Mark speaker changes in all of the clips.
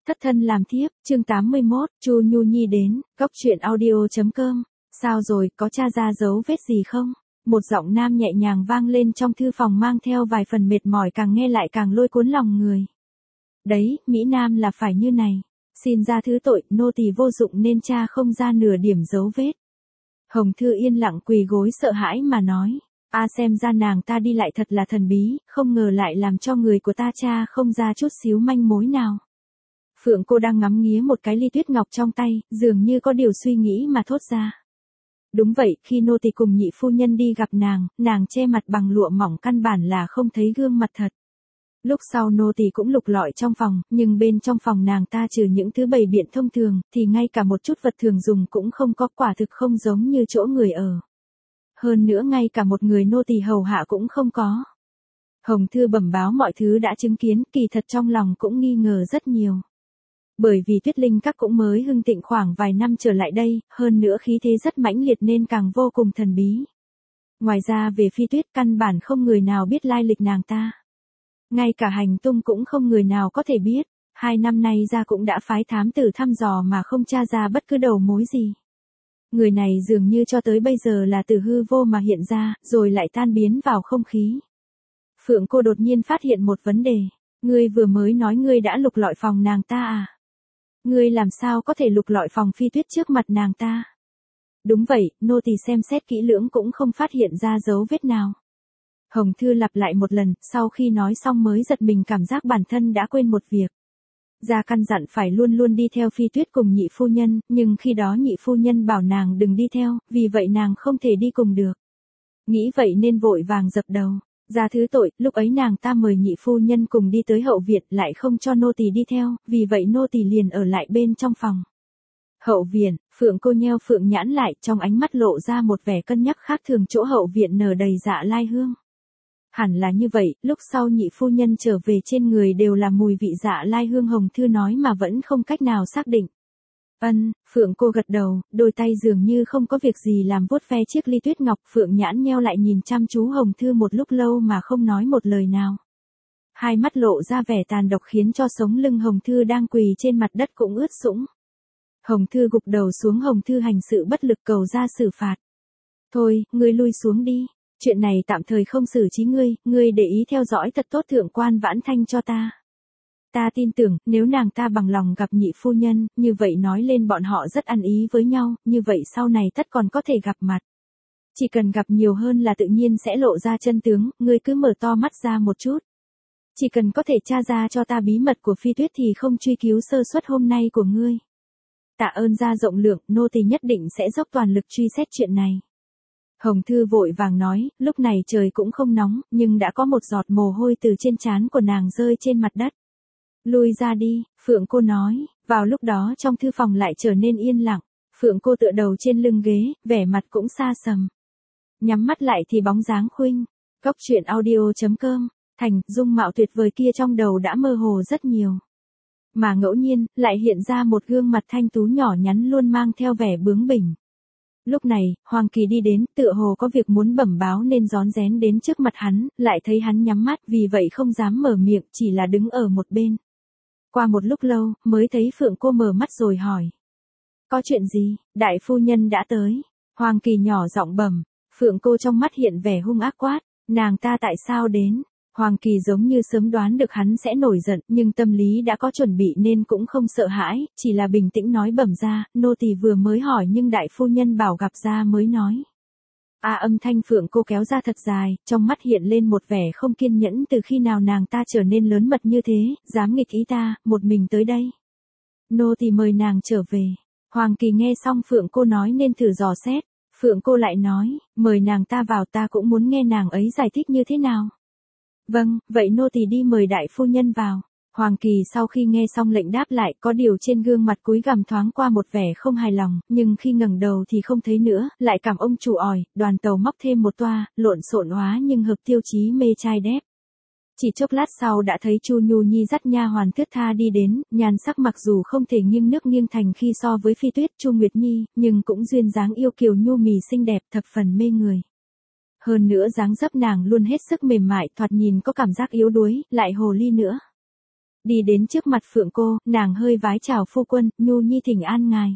Speaker 1: Thất thân làm thiếp, chương 81, Chu Nhu Nhi đến, góc truyện audio.com. Sao rồi, có tra ra dấu vết gì không? Một giọng nam nhẹ nhàng vang lên trong thư phòng mang theo vài phần mệt mỏi, càng nghe lại càng lôi cuốn lòng người. Đấy, Mỹ Nam là phải như này. Xin ra thứ tội, nô tỳ vô dụng nên tra không ra nửa điểm dấu vết. Hồng Thư yên lặng quỳ gối sợ hãi mà nói. Xem ra nàng ta đi lại thật là thần bí, không ngờ lại làm cho người của ta tra không ra chút xíu manh mối nào. Phượng cô đang ngắm nghía một cái ly tuyết ngọc trong tay, dường như có điều suy nghĩ mà thốt ra. Đúng vậy, khi nô tỳ cùng nhị phu nhân đi gặp nàng che mặt bằng lụa mỏng, căn bản là không thấy gương mặt thật. Lúc sau nô tỳ cũng lục lọi trong phòng, nhưng bên trong phòng nàng ta trừ những thứ bày biện thông thường, thì ngay cả một chút vật thường dùng cũng không có, quả thực không giống như chỗ người ở. Hơn nữa ngay cả một người nô tỳ hầu hạ cũng không có. Hồng Thư bẩm báo mọi thứ đã chứng kiến, kỳ thật trong lòng cũng nghi ngờ rất nhiều. Bởi vì Tuyết Linh Các cũng mới hưng thịnh khoảng vài năm trở lại đây, hơn nữa khí thế rất mãnh liệt nên càng vô cùng thần bí. Ngoài ra về Phi Tuyết, căn bản không người nào biết lai lịch nàng ta. Ngay cả hành tung cũng không người nào có thể biết. 2 năm nay ra cũng đã phái thám tử thăm dò mà không tra ra bất cứ đầu mối gì. Người này dường như cho tới bây giờ là từ hư vô mà hiện ra, rồi lại tan biến vào không khí. Phượng cô đột nhiên phát hiện một vấn đề. Ngươi vừa mới nói ngươi đã lục lọi phòng nàng ta à? Ngươi làm sao có thể lục lọi phòng Phi Tuyết trước mặt nàng ta? Đúng vậy, nô tỳ xem xét kỹ lưỡng cũng không phát hiện ra dấu vết nào. Hồng Thư lặp lại một lần, sau khi nói xong mới giật mình, cảm giác bản thân đã quên một việc. Gia căn dặn phải luôn luôn đi theo Phi Tuyết cùng nhị phu nhân, nhưng khi đó nhị phu nhân bảo nàng đừng đi theo, vì vậy nàng không thể đi cùng được. Nghĩ vậy nên vội vàng dập đầu. Ra thứ tội, lúc ấy nàng ta mời nhị phu nhân cùng đi tới hậu viện, lại không cho nô tỳ đi theo, vì vậy nô tỳ liền ở lại bên trong phòng. Hậu viện, Phượng cô nheo phượng nhãn lại, trong ánh mắt lộ ra một vẻ cân nhắc khác thường. Chỗ hậu viện nở đầy dạ lai hương. Hẳn là như vậy, lúc sau nhị phu nhân trở về trên người đều là mùi vị dạ lai hương. Hồng Thư nói mà vẫn không cách nào xác định. Phượng cô gật đầu, đôi tay dường như không có việc gì làm vuốt ve chiếc ly tuyết ngọc. Phượng nhãn nheo lại nhìn chăm chú Hồng Thư một lúc lâu mà không nói một lời nào. Hai mắt lộ ra vẻ tàn độc khiến cho sống lưng Hồng Thư đang quỳ trên mặt đất cũng ướt sũng. Hồng Thư gục đầu xuống. Hồng Thư hành sự bất lực cầu ra xử phạt. Thôi, ngươi lui xuống đi. Chuyện này tạm thời không xử trí ngươi để ý theo dõi thật tốt thượng quan Vãn Thanh cho ta. Ta tin tưởng, nếu nàng ta bằng lòng gặp nhị phu nhân, như vậy nói lên bọn họ rất ăn ý với nhau, như vậy sau này tất còn có thể gặp mặt. Chỉ cần gặp nhiều hơn là tự nhiên sẽ lộ ra chân tướng, ngươi cứ mở to mắt ra một chút. Chỉ cần có thể tra ra cho ta bí mật của Phi Tuyết thì không truy cứu sơ suất hôm nay của ngươi. Tạ ơn gia rộng lượng, nô tỳ nhất định sẽ dốc toàn lực truy xét chuyện này. Hồng Thư vội vàng nói, lúc này trời cũng không nóng, nhưng đã có một giọt mồ hôi từ trên trán của nàng rơi trên mặt đất. Lui ra đi, Phượng cô nói. Vào lúc đó trong thư phòng lại trở nên yên lặng. Phượng cô tựa đầu trên lưng ghế, vẻ mặt cũng xa sầm. Nhắm mắt lại thì bóng dáng khuynh. Góc truyện audio.com. Thành, dung mạo tuyệt vời kia trong đầu đã mơ hồ rất nhiều. Mà ngẫu nhiên, lại hiện ra một gương mặt thanh tú nhỏ nhắn luôn mang theo vẻ bướng bỉnh. Lúc này, Hoàng Kỳ đi đến, tựa hồ có việc muốn bẩm báo nên rón rén đến trước mặt hắn, lại thấy hắn nhắm mắt, vì vậy không dám mở miệng, chỉ là đứng ở một bên. Qua một lúc lâu, mới thấy Phượng cô mở mắt rồi hỏi. Có chuyện gì? Đại phu nhân đã tới. Hoàng Kỳ nhỏ giọng bẩm. Phượng cô trong mắt hiện vẻ hung ác quát. Nàng ta tại sao đến? Hoàng Kỳ giống như sớm đoán được hắn sẽ nổi giận, nhưng tâm lý đã có chuẩn bị nên cũng không sợ hãi, chỉ là bình tĩnh nói bẩm ra, nô tỳ vừa mới hỏi nhưng đại phu nhân bảo gặp ra mới nói. Âm thanh Phượng cô kéo ra thật dài, trong mắt hiện lên một vẻ không kiên nhẫn. Từ khi nào nàng ta trở nên lớn mật như thế, dám nghịch ý ta, một mình tới đây. Nô tỳ mời nàng trở về. Hoàng Kỳ nghe xong Phượng cô nói nên thử dò xét. Phượng cô lại nói, mời nàng ta vào, ta cũng muốn nghe nàng ấy giải thích như thế nào. Vâng, vậy nô tỳ đi mời đại phu nhân vào. Hoàng Kỳ sau khi nghe xong lệnh đáp lại, có điều trên gương mặt cúi gằm thoáng qua một vẻ không hài lòng, nhưng khi ngẩng đầu thì không thấy nữa, lại cảm ông chủ ỏi, đoàn tàu móc thêm một toa, lộn xộn hóa nhưng hợp tiêu chí mê trai đẹp. Chỉ chốc lát sau đã thấy Chu Nhu Nhi dắt nha hoàn thướt tha đi đến, nhan sắc mặc dù không thể nghiêng nước nghiêng thành khi so với Phi Tuyết Chu Nguyệt Nhi, nhưng cũng duyên dáng yêu kiều nhu mì xinh đẹp, thập phần mê người. Hơn nữa dáng dấp nàng luôn hết sức mềm mại, thoạt nhìn có cảm giác yếu đuối, lại hồ ly nữa. đi đến trước mặt Phượng cô, nàng hơi vái chào phu quân, Nhu Nhi thỉnh an ngài.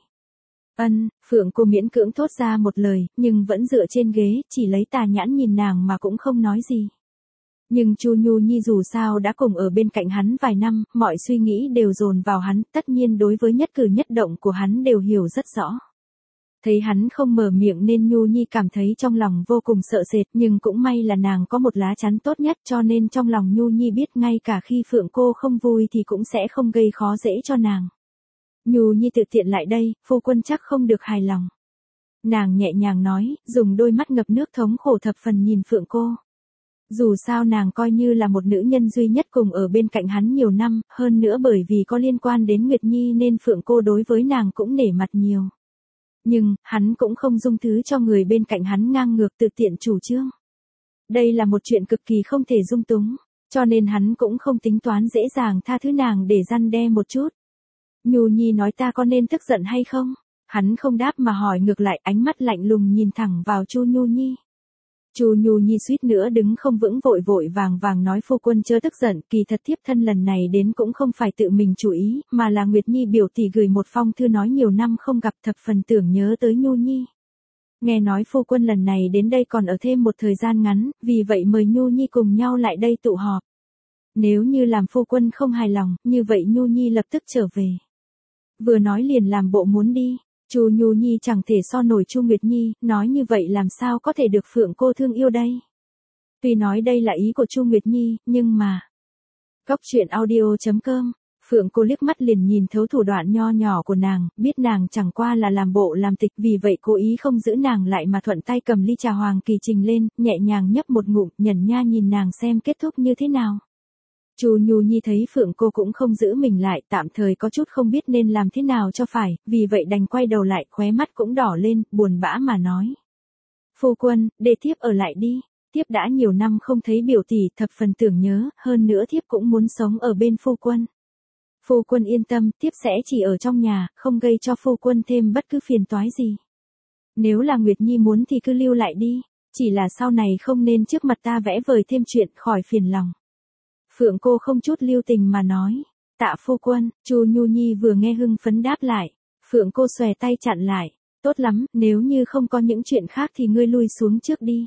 Speaker 1: Ân, Phượng cô miễn cưỡng thốt ra một lời, nhưng vẫn dựa trên ghế, chỉ lấy tà nhãn nhìn nàng mà cũng không nói gì. Nhưng Chu Nhu Nhi dù sao đã cùng ở bên cạnh hắn vài năm, mọi suy nghĩ đều dồn vào hắn, tất nhiên đối với nhất cử nhất động của hắn đều hiểu rất rõ. Thấy hắn không mở miệng nên Nhu Nhi cảm thấy trong lòng vô cùng sợ sệt, nhưng cũng may là nàng có một lá chắn tốt nhất, cho nên trong lòng Nhu Nhi biết ngay cả khi Phượng cô không vui thì cũng sẽ không gây khó dễ cho nàng. Nhu Nhi tự tiện lại đây, phu quân chắc không được hài lòng. Nàng nhẹ nhàng nói, dùng đôi mắt ngập nước thống khổ thập phần nhìn Phượng cô. Dù sao nàng coi như là một nữ nhân duy nhất cùng ở bên cạnh hắn nhiều năm, hơn nữa bởi vì có liên quan đến Nguyệt Nhi nên Phượng cô đối với nàng cũng nể mặt nhiều. Nhưng, hắn cũng không dung thứ cho người bên cạnh hắn ngang ngược tự tiện chủ trương. Đây là một chuyện cực kỳ không thể dung túng, cho nên hắn cũng không tính toán dễ dàng tha thứ nàng để răn đe một chút. Nhu Nhi nói ta có nên tức giận hay không? Hắn không đáp mà hỏi ngược lại, ánh mắt lạnh lùng nhìn thẳng vào Chu Nhu Nhi. Chu Nhu Nhi suýt nữa đứng không vững, vội vội vàng vàng nói phu quân chớ tức giận, kỳ thật thiếp thân lần này đến cũng không phải tự mình chủ ý, mà là Nguyệt Nhi biểu tỷ gửi một phong thư nói nhiều năm không gặp thập phần tưởng nhớ tới Nhu Nhi. Nghe nói phu quân lần này đến đây còn ở thêm một thời gian ngắn, vì vậy mời Nhu Nhi cùng nhau lại đây tụ họp. Nếu như làm phu quân không hài lòng, như vậy Nhu Nhi lập tức trở về. Vừa nói liền làm bộ muốn đi. Chu Nhu Nhi chẳng thể so nổi Chu Nguyệt Nhi, nói như vậy làm sao có thể được Phượng cô thương yêu đây. Tuy nói đây là ý của Chu Nguyệt Nhi, nhưng mà... Cóc truyện audio.com, Phượng cô liếc mắt liền nhìn thấu thủ đoạn nho nhỏ của nàng, biết nàng chẳng qua là làm bộ làm tịch, vì vậy cố ý không giữ nàng lại mà thuận tay cầm ly trà hoàng kỳ trình lên, nhẹ nhàng nhấp một ngụm, nhẩn nha nhìn nàng xem kết thúc như thế nào. Chu Nhu Nhi thấy Phượng cô cũng không giữ mình lại, tạm thời có chút không biết nên làm thế nào cho phải, vì vậy đành quay đầu lại, khóe mắt cũng đỏ lên, buồn bã mà nói. Phu quân, để thiếp ở lại đi, thiếp đã nhiều năm không thấy biểu tỷ, thập phần tưởng nhớ, hơn nữa thiếp cũng muốn sống ở bên phu quân. Phu quân yên tâm, thiếp sẽ chỉ ở trong nhà, không gây cho phu quân thêm bất cứ phiền toái gì. Nếu là Nguyệt Nhi muốn thì cứ lưu lại đi, chỉ là sau này không nên trước mặt ta vẽ vời thêm chuyện, khỏi phiền lòng. Phượng cô không chút lưu tình mà nói. Tạ phu quân, Chu Nhu Nhi vừa nghe hưng phấn đáp lại. Phượng cô xòe tay chặn lại. Tốt lắm, nếu như không có những chuyện khác thì ngươi lui xuống trước đi.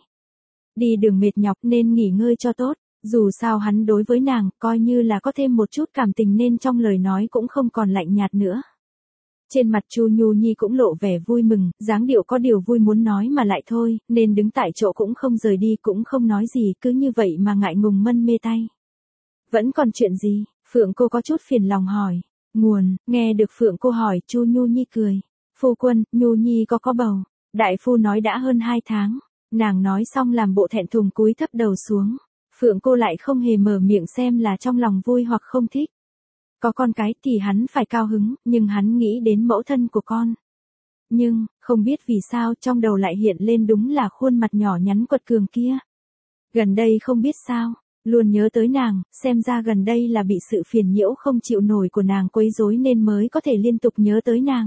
Speaker 1: Đi đường mệt nhọc nên nghỉ ngơi cho tốt. Dù sao hắn đối với nàng, coi như là có thêm một chút cảm tình nên trong lời nói cũng không còn lạnh nhạt nữa. Trên mặt Chu Nhu Nhi cũng lộ vẻ vui mừng, dáng điệu có điều vui muốn nói mà lại thôi, nên đứng tại chỗ cũng không rời đi, cũng không nói gì, cứ như vậy mà ngại ngùng mân mê tay. Vẫn còn chuyện gì? Phượng cô có chút phiền lòng hỏi. Nguồn, nghe được Phượng cô hỏi, Chu Nhu Nhi cười. Phu quân, Nhu Nhi có bầu. Đại phu nói đã hơn 2 tháng. Nàng nói xong làm bộ thẹn thùng cúi thấp đầu xuống. Phượng cô lại không hề mở miệng xem là trong lòng vui hoặc không thích. Có con cái thì hắn phải cao hứng, nhưng hắn nghĩ đến mẫu thân của con. Nhưng, không biết vì sao trong đầu lại hiện lên đúng là khuôn mặt nhỏ nhắn quật cường kia. Gần đây không biết sao. Luôn nhớ tới nàng, xem ra gần đây là bị sự phiền nhiễu không chịu nổi của nàng quấy rối nên mới có thể liên tục nhớ tới nàng.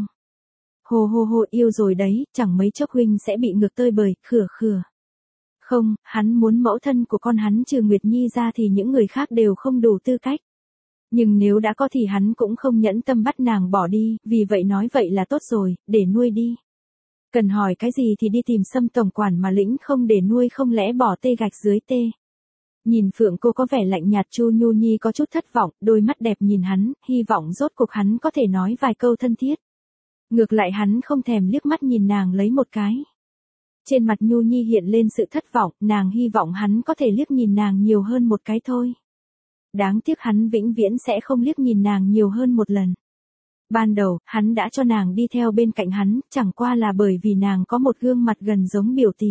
Speaker 1: Hồ hồ hồ, yêu rồi đấy, chẳng mấy chốc huynh sẽ bị ngược tơi bời, khửa khửa. Không, hắn muốn mẫu thân của con hắn trừ Nguyệt Nhi ra thì những người khác đều không đủ tư cách. Nhưng nếu đã có thì hắn cũng không nhẫn tâm bắt nàng bỏ đi, vì vậy nói vậy là tốt rồi, để nuôi đi. Cần hỏi cái gì thì đi tìm Sâm tổng quản mà lĩnh, không để nuôi không lẽ bỏ tê gạch dưới tê. Nhìn Phượng cô có vẻ lạnh nhạt, Chu Nhu Nhi có chút thất vọng, đôi mắt đẹp nhìn hắn, hy vọng rốt cuộc hắn có thể nói vài câu thân thiết. Ngược lại hắn không thèm liếc mắt nhìn nàng lấy một cái. Trên mặt Nhu Nhi hiện lên sự thất vọng, nàng hy vọng hắn có thể liếc nhìn nàng nhiều hơn một cái thôi. Đáng tiếc hắn vĩnh viễn sẽ không liếc nhìn nàng nhiều hơn một lần. Ban đầu, hắn đã cho nàng đi theo bên cạnh hắn, chẳng qua là bởi vì nàng có một gương mặt gần giống biểu tỷ.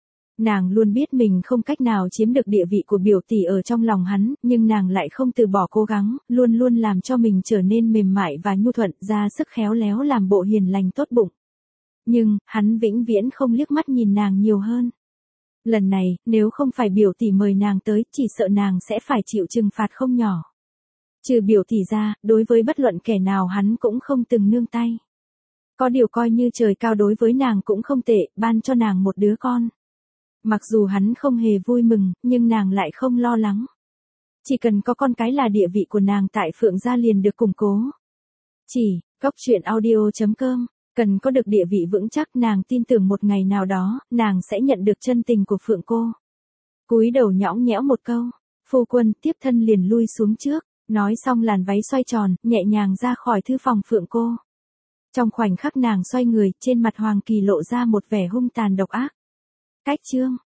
Speaker 1: Nàng luôn biết mình không cách nào chiếm được địa vị của biểu tỷ ở trong lòng hắn, nhưng nàng lại không từ bỏ cố gắng, luôn luôn làm cho mình trở nên mềm mại và nhu thuận, ra sức khéo léo làm bộ hiền lành tốt bụng. Nhưng, hắn vĩnh viễn không liếc mắt nhìn nàng nhiều hơn. Lần này, nếu không phải biểu tỷ mời nàng tới, chỉ sợ nàng sẽ phải chịu trừng phạt không nhỏ. Trừ biểu tỷ ra, đối với bất luận kẻ nào hắn cũng không từng nương tay. Có điều coi như trời cao đối với nàng cũng không tệ, ban cho nàng một đứa con. Mặc dù hắn không hề vui mừng, nhưng nàng lại không lo lắng. Chỉ cần có con cái là địa vị của nàng tại Phượng gia liền được củng cố. Góc truyện audio.com, cần có được địa vị vững chắc, nàng tin tưởng một ngày nào đó, nàng sẽ nhận được chân tình của Phượng cô. Cúi đầu nhõng nhẽo một câu, phu quân, tiếp thân liền lui xuống trước, nói xong làn váy xoay tròn, nhẹ nhàng ra khỏi thư phòng Phượng cô. Trong khoảnh khắc nàng xoay người, trên mặt Hoàng Kỳ lộ ra một vẻ hung tàn độc ác. Cách chương